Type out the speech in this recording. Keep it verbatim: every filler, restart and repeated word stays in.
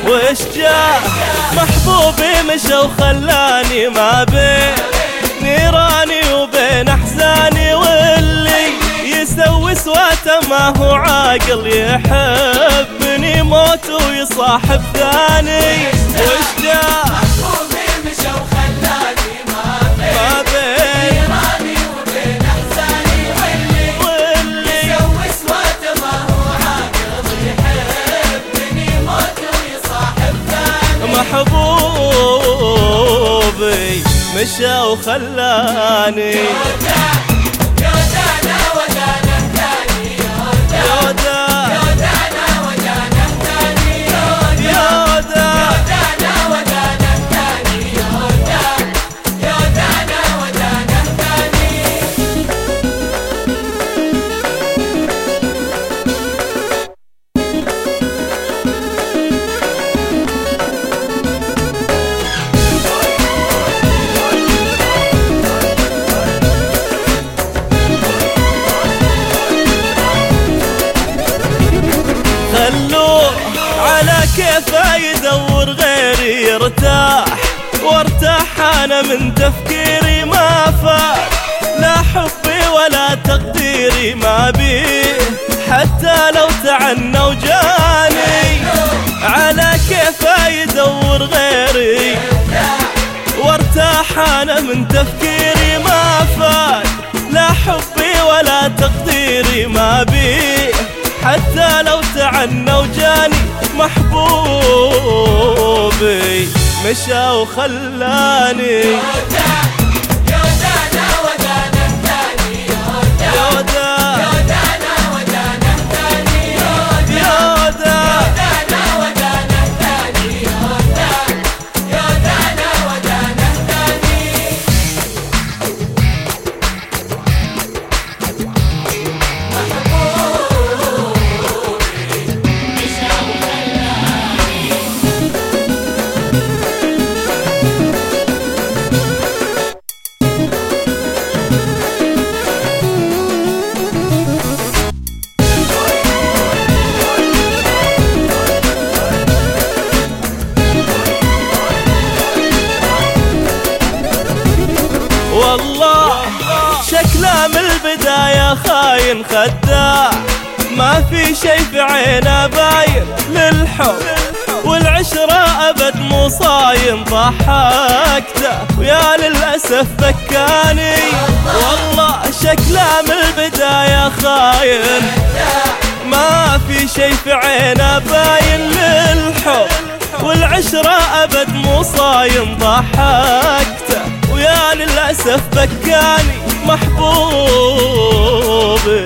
وش جاء محبوبي مشى وخلاني ما بين نيراني وبين احزاني، واللي يسوي سواته ما هو عاقل، يحبني موت ويصاحب ثاني. وش جاء محبوبي مشى وخلاني ما بين ما بين نيراني وبين احزاني، واللي يسوي سواته ما هو عاقل، يحبني موت ويصاحب ثاني. محبوبي مشى وخلاني خلوه على كيفه يدور غيري يرتاح، وارتاح انا من تفكيري ما فات، لا حبي ولا تقديري ما بيه، حتى لو تعنى وجاني على كيفه يدور غيري، وارتاح انا من تفكيري ما فات، لا حبي ولا تقديري ما بيه، حتى لو تعنى وجاني. محبوبي مشى وخلاني والله شكله من البداية خاين خداع، ما في شي في عينه باين للحب والعشرة أبد مو صايم، ضحكته ويا للأسف بكاني. والله شكله من البداية خاين، ما في شي في عينه باين للحب والعشرة أبد مو صايم، ضحكته ويا للأسف بكاني. محبوبي